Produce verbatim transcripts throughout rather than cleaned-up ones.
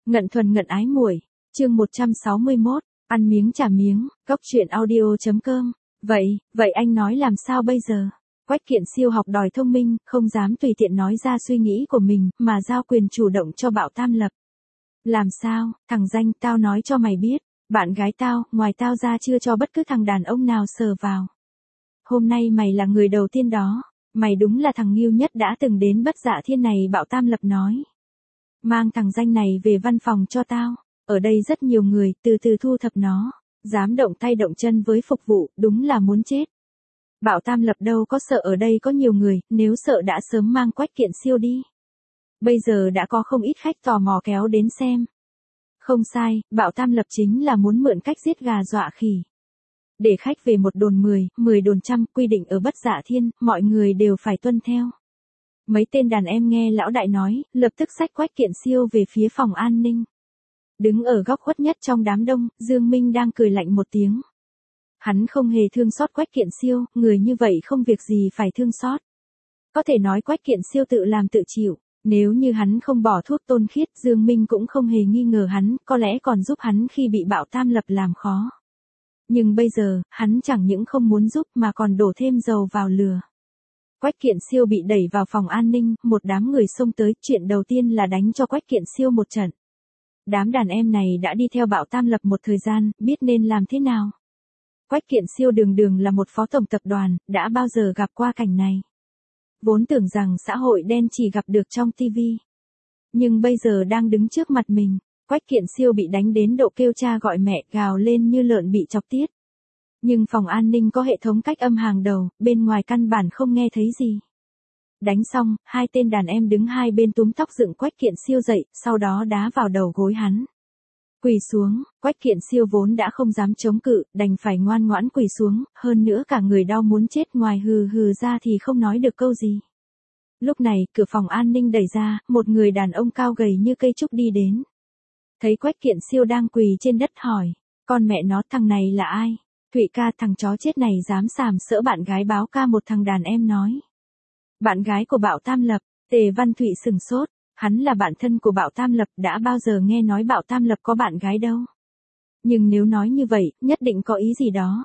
Ngận thuần ngận ái muội, chương một trăm sáu mươi mốt, ăn miếng trả miếng, cốc truyện audio chấm com. Vậy, vậy anh nói làm sao bây giờ? Quách Kiện Siêu học đòi thông minh, không dám tùy tiện nói ra suy nghĩ của mình, mà giao quyền chủ động cho Bảo Tam Lập. Làm sao, thằng danh, tao nói cho mày biết, bạn gái tao, ngoài tao ra chưa cho bất cứ thằng đàn ông nào sờ vào. Hôm nay mày là người đầu tiên đó, mày đúng là thằng nghêu nhất đã từng đến Bất Dạ Thiên này, Bảo Tam Lập nói. Mang thằng danh này về văn phòng cho tao, ở đây rất nhiều người, từ từ thu thập nó, dám động tay động chân với phục vụ, đúng là muốn chết. Bảo Tam Lập đâu có sợ ở đây có nhiều người, nếu sợ đã sớm mang Quách Kiện Siêu đi. Bây giờ đã có không ít khách tò mò kéo đến xem. Không sai, Bảo Tam Lập chính là muốn mượn cách giết gà dọa khỉ. Để khách về một đồn mười, mười đồn trăm, quy định ở Bất Dạ Thiên, mọi người đều phải tuân theo. Mấy tên đàn em nghe lão đại nói, lập tức xách Quách Kiện Siêu về phía phòng an ninh. Đứng ở góc khuất nhất trong đám đông, Dương Minh đang cười lạnh một tiếng. Hắn không hề thương xót Quách Kiện Siêu, người như vậy không việc gì phải thương xót. Có thể nói Quách Kiện Siêu tự làm tự chịu, nếu như hắn không bỏ thuốc tôn khiết, Dương Minh cũng không hề nghi ngờ hắn, có lẽ còn giúp hắn khi bị Bảo Tam Lập làm khó. Nhưng bây giờ, hắn chẳng những không muốn giúp mà còn đổ thêm dầu vào lửa. Quách Kiện Siêu bị đẩy vào phòng an ninh, một đám người xông tới, chuyện đầu tiên là đánh cho Quách Kiện Siêu một trận. Đám đàn em này đã đi theo Bảo Tam Lập một thời gian, biết nên làm thế nào. Quách Kiện Siêu đường đường là một phó tổng tập đoàn, đã bao giờ gặp qua cảnh này. Vốn tưởng rằng xã hội đen chỉ gặp được trong tivi. Nhưng bây giờ đang đứng trước mặt mình, Quách Kiện Siêu bị đánh đến độ kêu cha gọi mẹ, gào lên như lợn bị chọc tiết. Nhưng phòng an ninh có hệ thống cách âm hàng đầu, bên ngoài căn bản không nghe thấy gì. Đánh xong, hai tên đàn em đứng hai bên túm tóc dựng Quách Kiện Siêu dậy, sau đó đá vào đầu gối hắn. Quỳ xuống, Quách Kiện Siêu vốn đã không dám chống cự, đành phải ngoan ngoãn quỳ xuống, hơn nữa cả người đau muốn chết, ngoài hừ hừ ra thì không nói được câu gì. Lúc này, cửa phòng an ninh đẩy ra, một người đàn ông cao gầy như cây trúc đi đến. Thấy Quách Kiện Siêu đang quỳ trên đất hỏi, con mẹ nó, thằng này là ai? Thụy ca, thằng chó chết này dám sàm sỡ bạn gái Báo ca, một thằng đàn em nói. Bạn gái của Bảo Tam Lập, Tề Văn Thụy sừng sốt, hắn là bạn thân của Bảo Tam Lập, đã bao giờ nghe nói Bảo Tam Lập có bạn gái đâu. Nhưng nếu nói như vậy, nhất định có ý gì đó.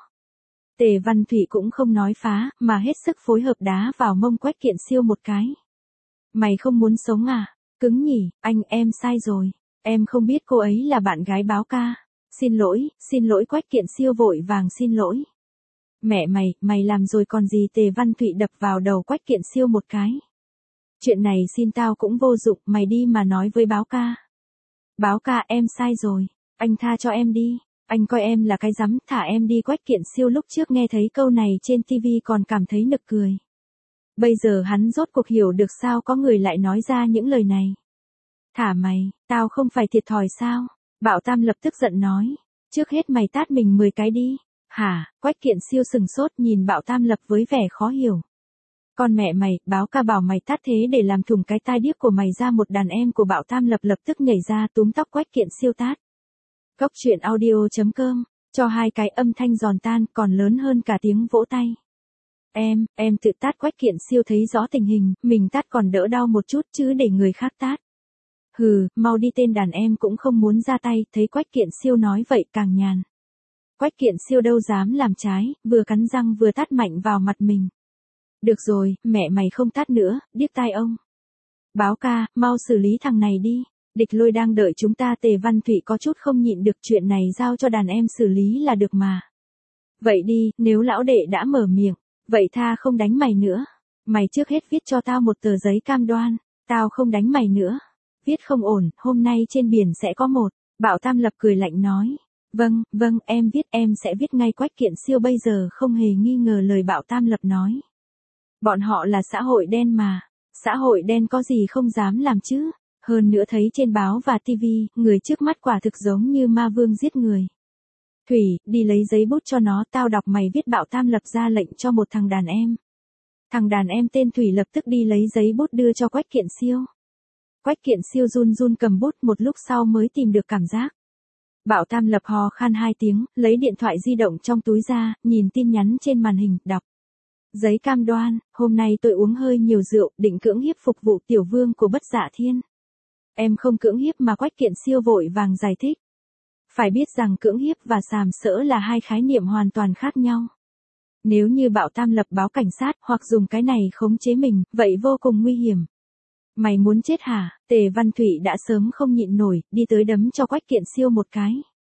Tề Văn Thụy cũng không nói phá, mà hết sức phối hợp đá vào mông Quách Kiện Siêu một cái. Mày không muốn sống à? Cứng nhỉ, anh, em sai rồi. Em không biết cô ấy là bạn gái Báo ca. Xin lỗi, xin lỗi. Quách Kiện Siêu vội vàng xin lỗi. Mẹ mày, mày làm rồi còn gì? Tề Văn Thụy đập vào đầu Quách Kiện Siêu một cái. Chuyện này xin tao cũng vô dụng, mày đi mà nói với Báo ca. Báo ca, em sai rồi, anh tha cho em đi, anh coi em là cái rắm, thả em đi. Quách Kiện Siêu lúc trước nghe thấy câu này trên tivi còn cảm thấy nực cười. Bây giờ hắn rốt cuộc hiểu được sao có người lại nói ra những lời này. Thả mày, tao không phải thiệt thòi sao? Bảo Tam lập tức giận nói, trước hết mày tát mình mười cái đi. Hả? Quách Kiện Siêu sừng sốt nhìn Bảo Tam Lập với vẻ khó hiểu. Con mẹ mày, Báo ca bảo mày tát thế để làm thủng cái tai điếc của mày ra. Một đàn em của Bảo Tam Lập lập tức nhảy ra túm tóc Quách Kiện Siêu tát. Cốc truyện audio chấm com, cho hai cái âm thanh giòn tan còn lớn hơn cả tiếng vỗ tay. Em, em tự tát. Quách Kiện Siêu thấy rõ tình hình, mình tát còn đỡ đau một chút chứ để người khác tát. Hừ, mau đi. Tên đàn em cũng không muốn ra tay, thấy Quách Kiện Siêu nói vậy càng nhàn. Quách Kiện Siêu đâu dám làm trái, vừa cắn răng vừa tát mạnh vào mặt mình. Được rồi, mẹ mày không tát nữa, điếc tai ông. Báo ca, mau xử lý thằng này đi, Địch Lôi đang đợi chúng ta. Tề Văn Thụy có chút không nhịn được, chuyện này giao cho đàn em xử lý là được mà. Vậy đi, nếu lão đệ đã mở miệng, vậy tha không đánh mày nữa. Mày trước hết viết cho tao một tờ giấy cam đoan, tao không đánh mày nữa. Viết không ổn, hôm nay trên biển sẽ có một. Bảo Tam Lập cười lạnh nói. Vâng, vâng, em viết, em sẽ viết ngay. Quách Kiện Siêu bây giờ không hề nghi ngờ lời Bảo Tam Lập nói. Bọn họ là xã hội đen mà, xã hội đen có gì không dám làm chứ, hơn nữa thấy trên báo và tivi, người trước mắt quả thực giống như ma vương giết người. Thủy, đi lấy giấy bút cho nó, tao đọc mày viết. Bảo Tam Lập ra lệnh cho một thằng đàn em. Thằng đàn em tên Thủy lập tức đi lấy giấy bút đưa cho Quách Kiện Siêu. Quách Kiện Siêu run run cầm bút, một lúc sau mới tìm được cảm giác. Bảo Tam Lập hò khan hai tiếng, lấy điện thoại di động trong túi ra, nhìn tin nhắn trên màn hình, đọc. Giấy cam đoan, hôm nay tôi uống hơi nhiều rượu, định cưỡng hiếp phục vụ tiểu vương của Bất Dạ Thiên. Em không cưỡng hiếp mà. Quách Kiện Siêu vội vàng giải thích. Phải biết rằng cưỡng hiếp và sàm sỡ là hai khái niệm hoàn toàn khác nhau. Nếu như Bảo Tam Lập báo cảnh sát hoặc dùng cái này khống chế mình, vậy vô cùng nguy hiểm. Mày muốn chết hả? Tề Văn Thụy đã sớm không nhịn nổi, đi tới đấm cho Quách Kiện Siêu một cái.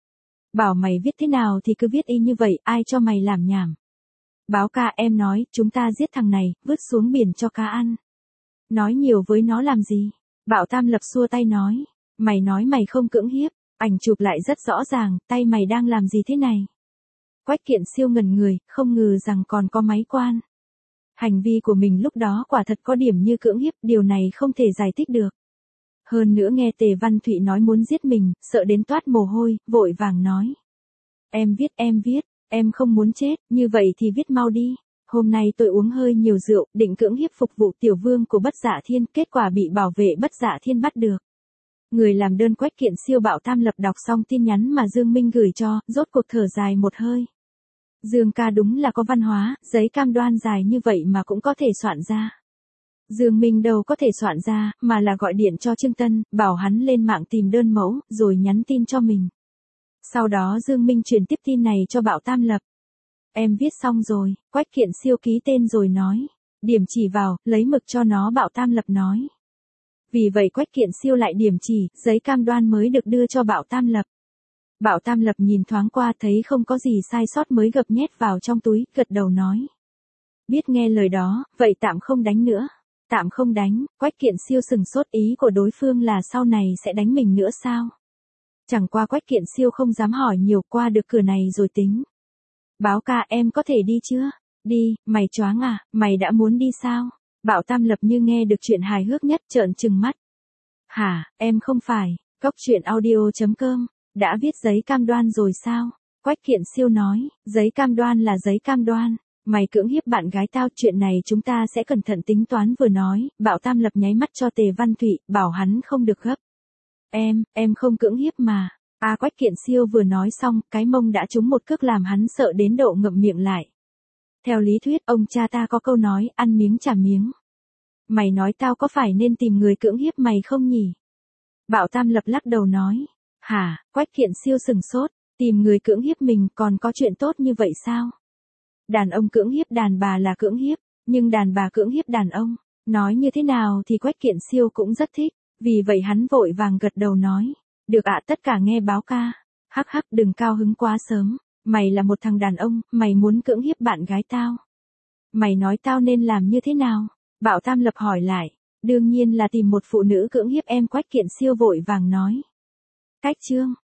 Bảo mày viết thế nào thì cứ viết y như vậy, ai cho mày làm nhảm. Báo ca, em nói, chúng ta giết thằng này, vứt xuống biển cho cá ăn. Nói nhiều với nó làm gì? Bảo Tam Lập xua tay nói. Mày nói mày không cưỡng hiếp, ảnh chụp lại rất rõ ràng, tay mày đang làm gì thế này? Quách Kiện Siêu ngẩn người, không ngờ rằng còn có máy quan. Hành vi của mình lúc đó quả thật có điểm như cưỡng hiếp, điều này không thể giải thích được. Hơn nữa nghe Tề Văn Thụy nói muốn giết mình, sợ đến toát mồ hôi, vội vàng nói. Em viết, em viết, em không muốn chết, như vậy thì viết mau đi. Hôm nay tôi uống hơi nhiều rượu, định cưỡng hiếp phục vụ tiểu vương của Bất Dạ Thiên, kết quả bị bảo vệ Bất Dạ Thiên bắt được. Người làm đơn Quách Kiện Siêu. Bảo Tam Lập đọc xong tin nhắn mà Dương Minh gửi cho, rốt cuộc thở dài một hơi. Dương ca đúng là có văn hóa, giấy cam đoan dài như vậy mà cũng có thể soạn ra. Dương Minh đâu có thể soạn ra, mà là gọi điện cho Trương Tân, bảo hắn lên mạng tìm đơn mẫu, rồi nhắn tin cho mình. Sau đó Dương Minh truyền tiếp tin này cho Bảo Tam Lập. Em viết xong rồi. Quách Kiện Siêu ký tên rồi nói. Điểm chỉ vào, lấy mực cho nó. Bảo Tam Lập nói. Vì vậy Quách Kiện Siêu lại điểm chỉ, giấy cam đoan mới được đưa cho Bảo Tam Lập. Bảo Tam Lập nhìn thoáng qua thấy không có gì sai sót mới gập nhét vào trong túi, gật đầu nói. Biết nghe lời đó, vậy tạm không đánh nữa. Tạm không đánh. Quách Kiện Siêu sừng sốt, ý của đối phương là sau này sẽ đánh mình nữa sao? Chẳng qua Quách Kiện Siêu không dám hỏi nhiều, qua được cửa này rồi tính. Báo ca, em có thể đi chưa? Đi, mày choáng à, mày đã muốn đi sao? Bảo Tam Lập như nghe được chuyện hài hước nhất, trợn trừng mắt. Hả, em không phải, cốc truyện audio chấm com, đã viết giấy cam đoan rồi sao? Quách Kiện Siêu nói, giấy cam đoan là giấy cam đoan. Mày cưỡng hiếp bạn gái tao, chuyện này chúng ta sẽ cẩn thận tính toán. Vừa nói, Bảo Tam Lập nháy mắt cho Tề Văn Thụy, bảo hắn không được gấp. Em, em không cưỡng hiếp mà. À, Quách Kiện Siêu vừa nói xong, cái mông đã trúng một cước làm hắn sợ đến độ ngậm miệng lại. Theo lý thuyết, ông cha ta có câu nói, ăn miếng trả miếng. Mày nói tao có phải nên tìm người cưỡng hiếp mày không nhỉ? Bảo Tam Lập lắc đầu nói. Hả? Quách Kiện Siêu sừng sốt, tìm người cưỡng hiếp mình còn có chuyện tốt như vậy sao? Đàn ông cưỡng hiếp đàn bà là cưỡng hiếp, nhưng đàn bà cưỡng hiếp đàn ông, nói như thế nào thì Quách Kiện Siêu cũng rất thích, vì vậy hắn vội vàng gật đầu nói. Được ạ, tất cả nghe báo ca. Hắc hắc, đừng cao hứng quá sớm, mày là một thằng đàn ông, mày muốn cưỡng hiếp bạn gái tao. Mày nói tao nên làm như thế nào? Bảo Tam Lập hỏi lại. Đương nhiên là tìm một phụ nữ cưỡng hiếp em. Quách Kiện Siêu vội vàng nói. Cách chương